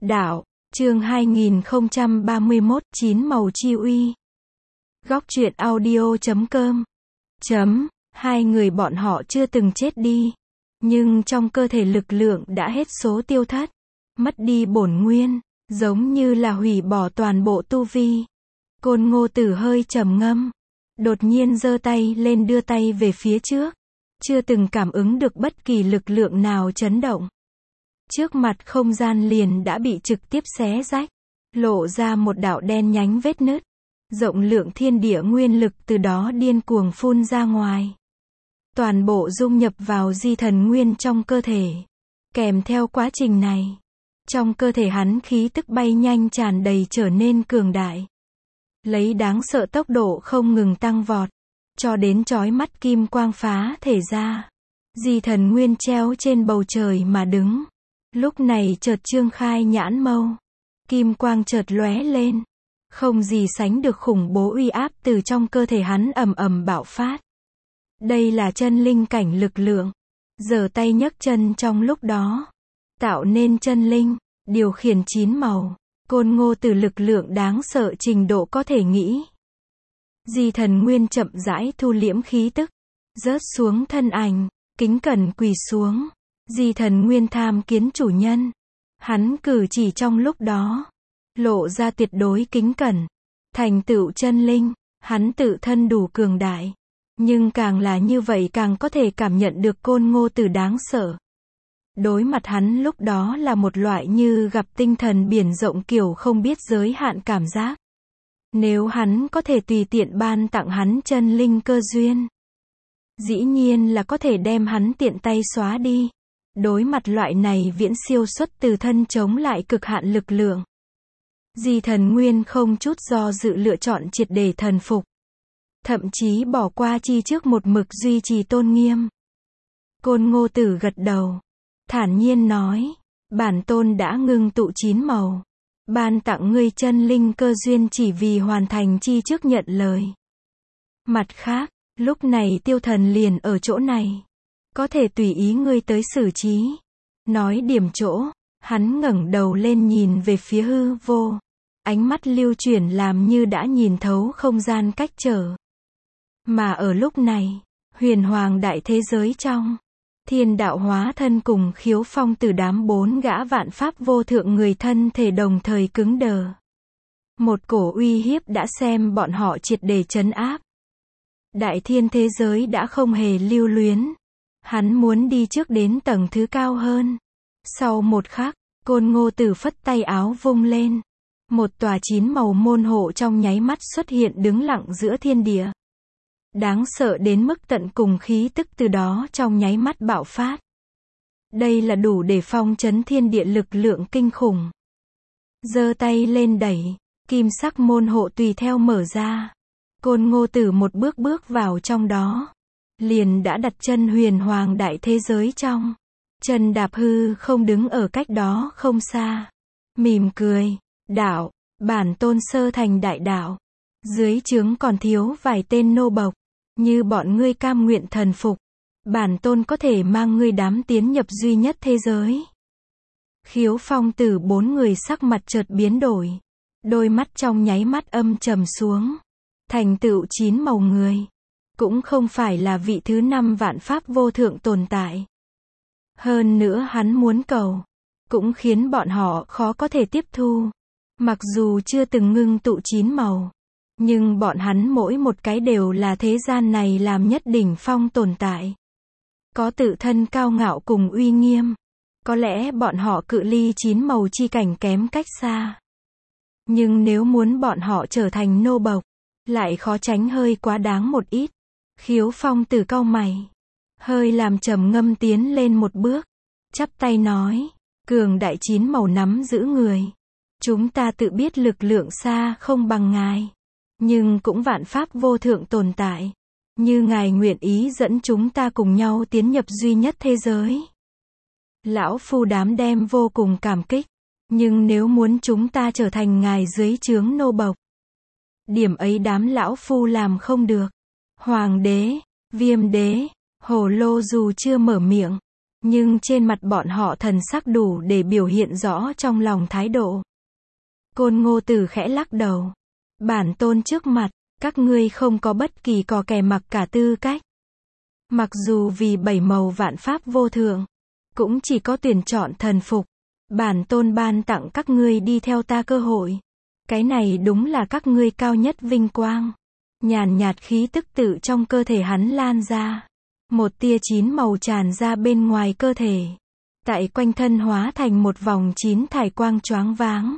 Đạo, chương 2031, chín màu chi uy. Góc truyện audio.com. Hai người bọn họ chưa từng chết đi, nhưng trong cơ thể lực lượng đã hết số tiêu thất, mất đi bổn nguyên, giống như là hủy bỏ toàn bộ tu vi. Côn Ngô Tử hơi trầm ngâm, đột nhiên giơ tay lên đưa tay về phía trước, chưa từng cảm ứng được bất kỳ lực lượng nào chấn động. Trước mặt không gian liền đã bị trực tiếp xé rách, lộ ra một đạo đen nhánh vết nứt. Rộng lượng thiên địa nguyên lực từ đó điên cuồng phun ra ngoài. Toàn bộ dung nhập vào di thần nguyên trong cơ thể. Kèm theo quá trình này, trong cơ thể hắn khí tức bay nhanh tràn đầy trở nên cường đại. Lấy đáng sợ tốc độ không ngừng tăng vọt, cho đến chói mắt kim quang phá thể ra. Di thần nguyên treo trên bầu trời mà đứng. Lúc này chợt trương khai nhãn mâu. Kim quang chợt lóe lên. Không gì sánh được khủng bố uy áp từ trong cơ thể hắn ầm ầm bạo phát. Đây là chân linh cảnh lực lượng. Giở tay nhấc chân trong lúc đó, tạo nên chân linh, điều khiển chín màu. Côn Ngô Tử lực lượng đáng sợ trình độ có thể nghĩ. Di thần nguyên chậm rãi thu liễm khí tức, rớt xuống thân ảnh, kính cẩn quỳ xuống. Di thần nguyên tham kiến chủ nhân. Hắn cử chỉ trong lúc đó, lộ ra tuyệt đối kính cẩn. Thành tựu chân linh, hắn tự thân đủ cường đại. Nhưng càng là như vậy càng có thể cảm nhận được Côn Ngô Tử đáng sợ. Đối mặt hắn lúc đó là một loại như gặp tinh thần biển rộng kiểu không biết giới hạn cảm giác. Nếu hắn có thể tùy tiện ban tặng hắn chân linh cơ duyên, dĩ nhiên là có thể đem hắn tiện tay xóa đi. Đối mặt loại này viễn siêu xuất từ thân chống lại cực hạn lực lượng, Di thần nguyên không chút do dự lựa chọn triệt để thần phục. Thậm chí bỏ qua chi trước một mực duy trì tôn nghiêm. Côn Ngô Tử gật đầu, thản nhiên nói, bản tôn đã ngưng tụ chín màu, ban tặng ngươi chân linh cơ duyên chỉ vì hoàn thành chi trước nhận lời. Mặt khác, lúc này tiêu thần liền ở chỗ này, có thể tùy ý ngươi tới xử trí. Nói điểm chỗ, hắn ngẩng đầu lên nhìn về phía hư vô, ánh mắt lưu chuyển làm như đã nhìn thấu không gian cách trở. Mà ở lúc này, huyền hoàng đại thế giới trong, Thiên Đạo hóa thân cùng Khiếu Phong từ đám 4 gã vạn pháp vô thượng người thân thể đồng thời cứng đờ. Một cổ uy hiếp đã xem bọn họ triệt để trấn áp. Đại thiên thế giới đã không hề lưu luyến. Hắn muốn đi trước đến tầng thứ cao hơn. Sau một khắc, Côn Ngô Tử phất tay áo vung lên. Một tòa chín màu môn hộ trong nháy mắt xuất hiện đứng lặng giữa thiên địa. Đáng sợ đến mức tận cùng khí tức từ đó trong nháy mắt bạo phát. Đây là đủ để phong trấn thiên địa lực lượng kinh khủng. Giơ tay lên đẩy, kim sắc môn hộ tùy theo mở ra. Côn Ngô Tử một bước bước vào trong đó, liền đã đặt chân huyền hoàng đại thế giới trong. Chân đạp hư không đứng ở cách đó không xa. Mỉm cười, đạo, bản tôn sơ thành đại đạo. Dưới trướng còn thiếu vài tên nô bộc. Như bọn ngươi cam nguyện thần phục, bản tôn có thể mang ngươi đám tiến nhập duy nhất thế giới. Khiếu Phong từ 4 người sắc mặt chợt biến đổi. Đôi mắt trong nháy mắt âm trầm xuống. Thành tựu chín màu người, cũng không phải là vị thứ 5 vạn pháp vô thượng tồn tại. Hơn nữa hắn muốn cầu, cũng khiến bọn họ khó có thể tiếp thu. Mặc dù chưa từng ngưng tụ chín màu, nhưng bọn hắn mỗi một cái đều là thế gian này làm nhất đỉnh phong tồn tại. Có tự thân cao ngạo cùng uy nghiêm. Có lẽ bọn họ cự ly chín màu chi cảnh kém cách xa. Nhưng nếu muốn bọn họ trở thành nô bộc, lại khó tránh hơi quá đáng một ít. Khiếu Phong từ cau mày, hơi làm trầm ngâm tiến lên một bước, chắp tay nói, cường đại chín màu nắm giữ người. Chúng ta tự biết lực lượng xa không bằng ngài. Nhưng cũng vạn pháp vô thượng tồn tại. Như ngài nguyện ý dẫn chúng ta cùng nhau tiến nhập duy nhất thế giới. Lão phu đám đem vô cùng cảm kích. Nhưng nếu muốn chúng ta trở thành ngài dưới trướng nô bộc, điểm ấy đám lão phu làm không được. Hoàng đế, Viêm đế, Hồ Lô dù chưa mở miệng, nhưng trên mặt bọn họ thần sắc đủ để biểu hiện rõ trong lòng thái độ. Côn Ngô Tử khẽ lắc đầu. Bản tôn trước mặt, các ngươi không có bất kỳ cò kè mặc cả tư cách. Mặc dù vì 7 màu vạn pháp vô thượng, cũng chỉ có tuyển chọn thần phục. Bản tôn ban tặng các ngươi đi theo ta cơ hội. Cái này đúng là các ngươi cao nhất vinh quang. Nhàn nhạt khí tức tự trong cơ thể hắn lan ra. Một tia 9 màu tràn ra bên ngoài cơ thể. Tại quanh thân hóa thành một vòng 9 thải quang choáng váng.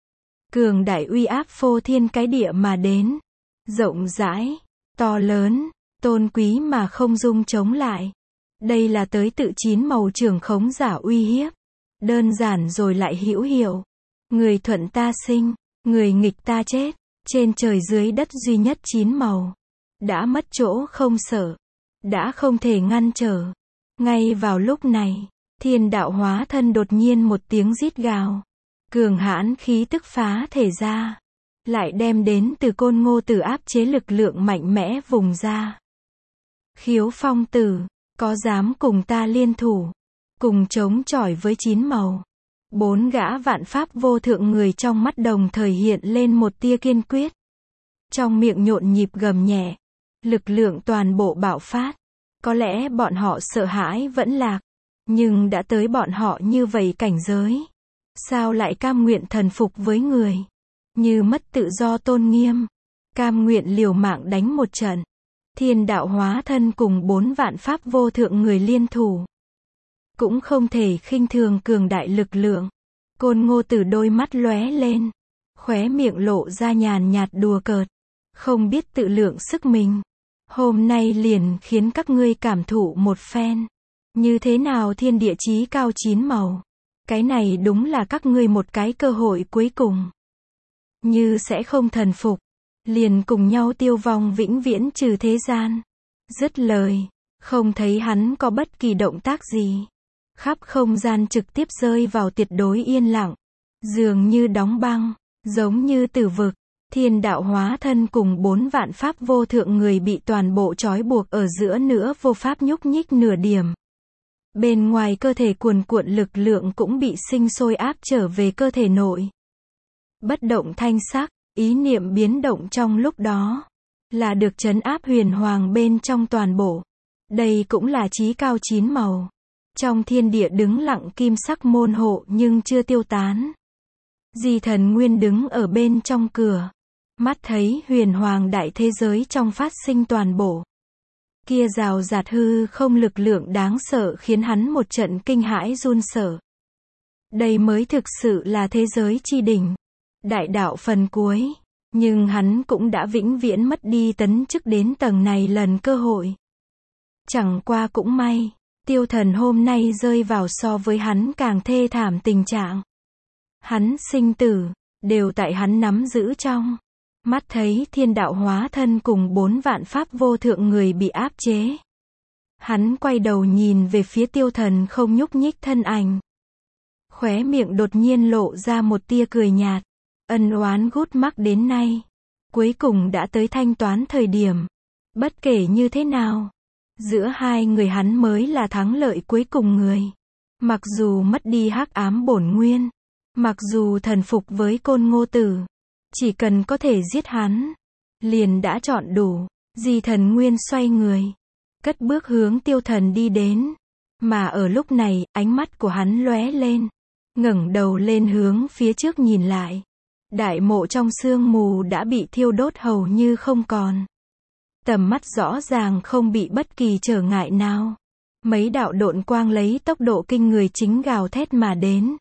Cường đại uy áp phô thiên cái địa mà đến. Rộng rãi, to lớn, tôn quý mà không dung chống lại. Đây là tới tự 9 màu trưởng khống giả uy hiếp. Đơn giản rồi lại hữu hiệu. Người thuận ta sinh, người nghịch ta chết. Trên trời dưới đất duy nhất 9 màu. Đã mất chỗ không sợ. Đã không thể ngăn trở. Ngay vào lúc này, thiên đạo hóa thân đột nhiên một tiếng rít gào. Cường hãn khí tức phá thể ra. Lại đem đến từ Côn Ngô Tử áp chế lực lượng mạnh mẽ vùng ra. Khiếu Phong Tử, có dám cùng ta liên thủ, cùng chống chọi với 9 màu. 4 gã vạn pháp vô thượng người trong mắt đồng thời hiện lên một tia kiên quyết. Trong miệng nhộn nhịp gầm nhẹ. Lực lượng toàn bộ bạo phát. Có lẽ bọn họ sợ hãi vẫn lạc. Nhưng đã tới bọn họ như vậy cảnh giới. Sao lại cam nguyện thần phục với người? Như mất tự do tôn nghiêm. Cam nguyện liều mạng đánh một trận. Thiên đạo hóa thân cùng 4 vạn pháp vô thượng người liên thủ. Cũng không thể khinh thường cường đại lực lượng. Côn Ngô Tử đôi mắt lóe lên. Khóe miệng lộ ra nhàn nhạt đùa cợt. Không biết tự lượng sức mình. Hôm nay liền khiến các ngươi cảm thụ một phen. Như thế nào thiên địa chí cao 9 màu. Cái này đúng là các ngươi một cái cơ hội cuối cùng. Như sẽ không thần phục. Liền cùng nhau tiêu vong vĩnh viễn trừ thế gian. Dứt lời. Không thấy hắn có bất kỳ động tác gì. Khắp không gian trực tiếp rơi vào tuyệt đối yên lặng. Dường như đóng băng. Giống như tử vực. Thiên đạo hóa thân cùng 4 vạn pháp vô thượng người bị toàn bộ trói buộc ở giữa nữa vô pháp nhúc nhích nửa điểm. Bên ngoài cơ thể cuồn cuộn lực lượng cũng bị sinh sôi áp trở về cơ thể nội. Bất động thanh sắc, ý niệm biến động trong lúc đó. Là được trấn áp huyền hoàng bên trong toàn bộ. Đây cũng là chí cao 9 màu. Trong thiên địa đứng lặng kim sắc môn hộ nhưng chưa tiêu tán. Di Thần Nguyên đứng ở bên trong cửa. Mắt thấy huyền hoàng đại thế giới trong phát sinh toàn bộ. Kia rào rạt hư không lực lượng đáng sợ khiến hắn một trận kinh hãi run sợ. Đây mới thực sự là thế giới chi đỉnh. Đại đạo phần cuối. Nhưng hắn cũng đã vĩnh viễn mất đi tấn chức đến tầng này lần cơ hội. Chẳng qua cũng may. Tiêu Thần hôm nay rơi vào so với hắn càng thê thảm tình trạng. Hắn sinh tử. Đều tại hắn nắm giữ trong. Mắt thấy thiên đạo hóa thân cùng 4 vạn pháp vô thượng người bị áp chế. Hắn quay đầu nhìn về phía Tiêu Thần không nhúc nhích thân ảnh. Khóe miệng đột nhiên lộ ra một tia cười nhạt. Ân oán gút mắc đến nay. Cuối cùng đã tới thanh toán thời điểm. Bất kể như thế nào. Giữa hai người hắn mới là thắng lợi cuối cùng người. Mặc dù mất đi hắc ám bổn nguyên. Mặc dù thần phục với Côn Ngô Tử. Chỉ cần có thể giết hắn. Liền đã chọn đủ. Di Thần Nguyên xoay người. Cất bước hướng Tiêu Thần đi đến. Mà ở lúc này, ánh mắt của hắn lóe lên. Ngẩng đầu lên hướng phía trước nhìn lại. Đại mộ trong sương mù đã bị thiêu đốt hầu như không còn. Tầm mắt rõ ràng không bị bất kỳ trở ngại nào. Mấy đạo độn quang lấy tốc độ kinh người chính gào thét mà đến.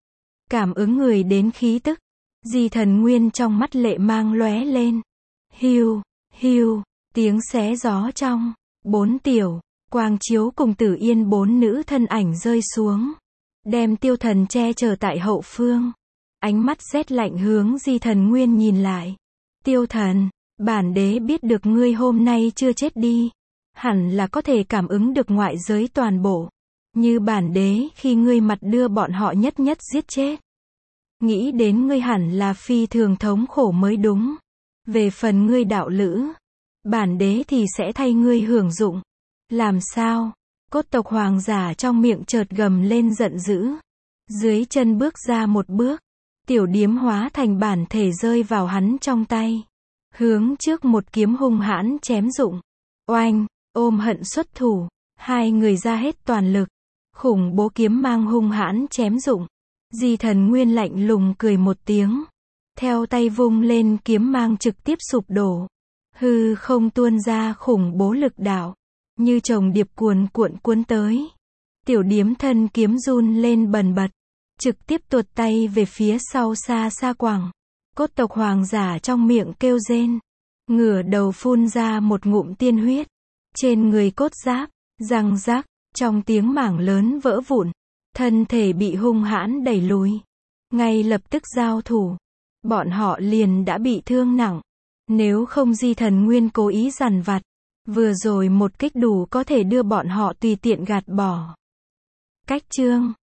Cảm ứng người đến khí tức. Di Thần Nguyên trong mắt lệ mang lóe lên. Hiu, hiu, tiếng xé gió trong. 4 tiểu, quang chiếu cùng Tử Yên 4 nữ thân ảnh rơi xuống. Đem Tiêu Thần che chở tại hậu phương. Ánh mắt rét lạnh hướng Di Thần Nguyên nhìn lại. Tiêu Thần, bản đế biết được ngươi hôm nay chưa chết đi. Hẳn là có thể cảm ứng được ngoại giới toàn bộ. Như bản đế khi ngươi mặt đưa bọn họ nhất nhất giết chết. Nghĩ đến ngươi hẳn là phi thường thống khổ mới đúng. Về phần ngươi đạo lữ, bản đế thì sẽ thay ngươi hưởng dụng. Làm sao? Cốt tộc hoàng giả trong miệng chợt gầm lên giận dữ. Dưới chân bước ra một bước. Tiểu điếm hóa thành bản thể rơi vào hắn trong tay. Hướng trước một kiếm hung hãn chém dụng. Oanh, ôm hận xuất thủ. Hai người ra hết toàn lực. Khủng bố kiếm mang hung hãn chém dụng. Di Thần Nguyên lạnh lùng cười một tiếng. Theo tay vung lên kiếm mang trực tiếp sụp đổ. Hư không tuôn ra khủng bố lực đạo. Như chồng điệp cuồn cuộn cuốn tới. Tiểu điếm thân kiếm run lên bần bật. Trực tiếp tuột tay về phía sau xa xa quẳng. Cốt tộc hoàng giả trong miệng kêu rên. Ngửa đầu phun ra một ngụm tiên huyết. Trên người cốt giáp, răng rác, trong tiếng mảng lớn vỡ vụn. Thân thể bị hung hãn đẩy lùi. Ngay lập tức giao thủ. Bọn họ liền đã bị thương nặng. Nếu không Di Thần Nguyên cố ý dằn vặt. Vừa rồi một kích đủ có thể đưa bọn họ tùy tiện gạt bỏ. Cách chương